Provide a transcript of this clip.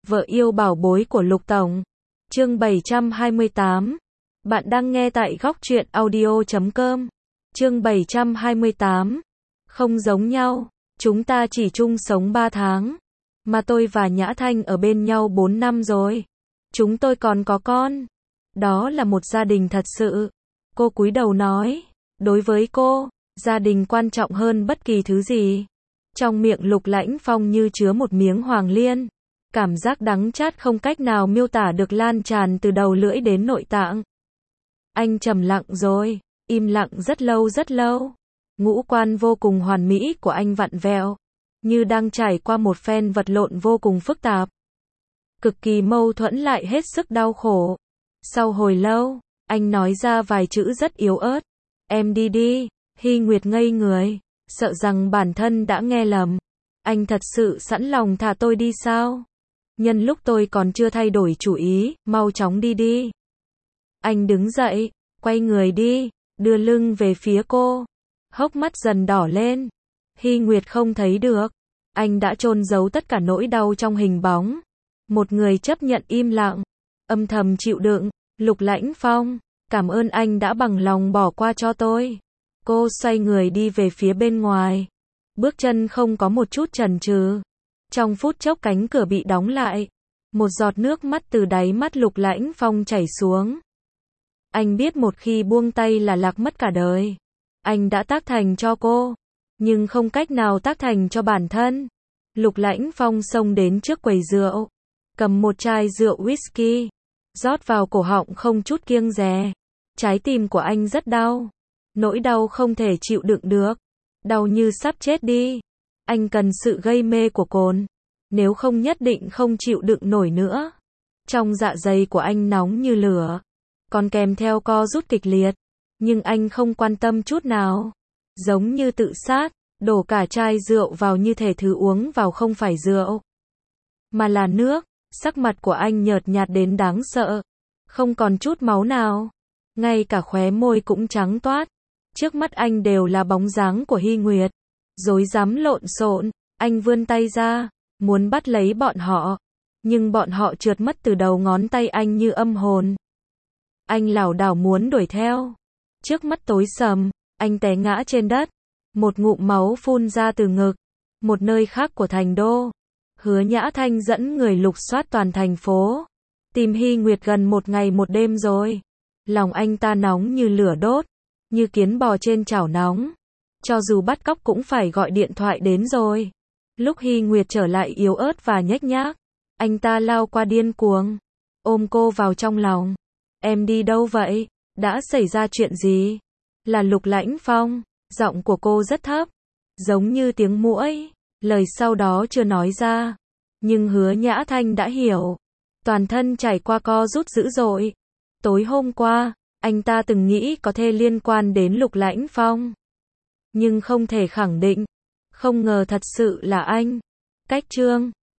Vợ yêu bảo bối của Lục Tổng. Chương 728. Bạn đang nghe tại góc truyện audio.com. Chương 728. Không giống nhau, chúng ta chỉ chung sống 3 tháng. Mà tôi và Nhã Thanh ở bên nhau 4 năm rồi. Chúng tôi còn có con. Đó là một gia đình thật sự. Cô cúi đầu nói. Đối với cô, gia đình quan trọng hơn bất kỳ thứ gì. Trong miệng Lục Lãnh Phong như chứa một miếng hoàng liên. Cảm giác đắng chát không cách nào miêu tả được lan tràn từ đầu lưỡi đến nội tạng. Anh trầm lặng rồi, im lặng rất lâu rất lâu. Ngũ quan vô cùng hoàn mỹ của anh vặn vẹo, như đang trải qua một phen vật lộn vô cùng phức tạp. Cực kỳ mâu thuẫn lại hết sức đau khổ. Sau hồi lâu, anh nói ra vài chữ rất yếu ớt. Em đi đi. Hy Nguyệt ngây người, sợ rằng bản thân đã nghe lầm. Anh thật sự sẵn lòng thả tôi đi sao? Nhân lúc tôi còn chưa thay đổi chủ ý, mau chóng đi đi. Anh đứng dậy, quay người đi, đưa lưng về phía cô. Hốc mắt dần đỏ lên. Hy Nguyệt không thấy được. Anh đã chôn giấu tất cả nỗi đau trong hình bóng. Một người chấp nhận im lặng, âm thầm chịu đựng. Lục Lãnh Phong, cảm ơn anh đã bằng lòng bỏ qua cho tôi. Cô xoay người đi về phía bên ngoài. Bước chân không có một chút chần chừ. Trong phút chốc cánh cửa bị đóng lại. Một giọt nước mắt từ đáy mắt Lục Lãnh Phong chảy xuống. Anh biết một khi buông tay là lạc mất cả đời. Anh đã tác thành cho cô, nhưng không cách nào tác thành cho bản thân. Lục Lãnh Phong xông đến trước quầy rượu, cầm một chai rượu whisky, rót vào cổ họng không chút kiêng dè. Trái tim của anh rất đau. Nỗi đau không thể chịu đựng được. Đau như sắp chết đi. Anh cần sự gây mê của cồn. Nếu không nhất định không chịu đựng nổi nữa. Trong dạ dày của anh nóng như lửa. Còn kèm theo co rút kịch liệt. Nhưng anh không quan tâm chút nào. Giống như tự sát. Đổ cả chai rượu vào như thể thứ uống vào không phải rượu, mà là nước. Sắc mặt của anh nhợt nhạt đến đáng sợ. Không còn chút máu nào. Ngay cả khóe môi cũng trắng toát. Trước mắt anh đều là bóng dáng của Hy Nguyệt. Rối rắm lộn xộn. Anh vươn tay ra, muốn bắt lấy bọn họ. Nhưng bọn họ trượt mất từ đầu ngón tay anh như âm hồn. Anh lảo đảo muốn đuổi theo. Trước mắt tối sầm, anh té ngã trên đất. Một ngụm máu phun ra từ ngực. Một nơi khác của thành đô. Hứa Nhã Thanh dẫn người lục soát toàn thành phố. Tìm Hy Nguyệt gần 1 ngày 1 đêm rồi. Lòng anh ta nóng như lửa đốt. Như kiến bò trên chảo nóng. Cho dù bắt cóc cũng phải gọi điện thoại đến rồi. Lúc Hy Nguyệt trở lại yếu ớt và nhếch nhác, anh ta lao qua điên cuồng. Ôm cô vào trong lòng. Em đi đâu vậy? Đã xảy ra chuyện gì? Là Lục Lãnh Phong. Giọng của cô rất thấp, giống như tiếng muỗi. Lời sau đó chưa nói ra. Nhưng Hứa Nhã Thanh đã hiểu. Toàn thân trải qua co rút dữ dội. Tối hôm qua, anh ta từng nghĩ có thể liên quan đến Lục Lãnh Phong. Nhưng không thể khẳng định. Không ngờ thật sự là anh. Cách chương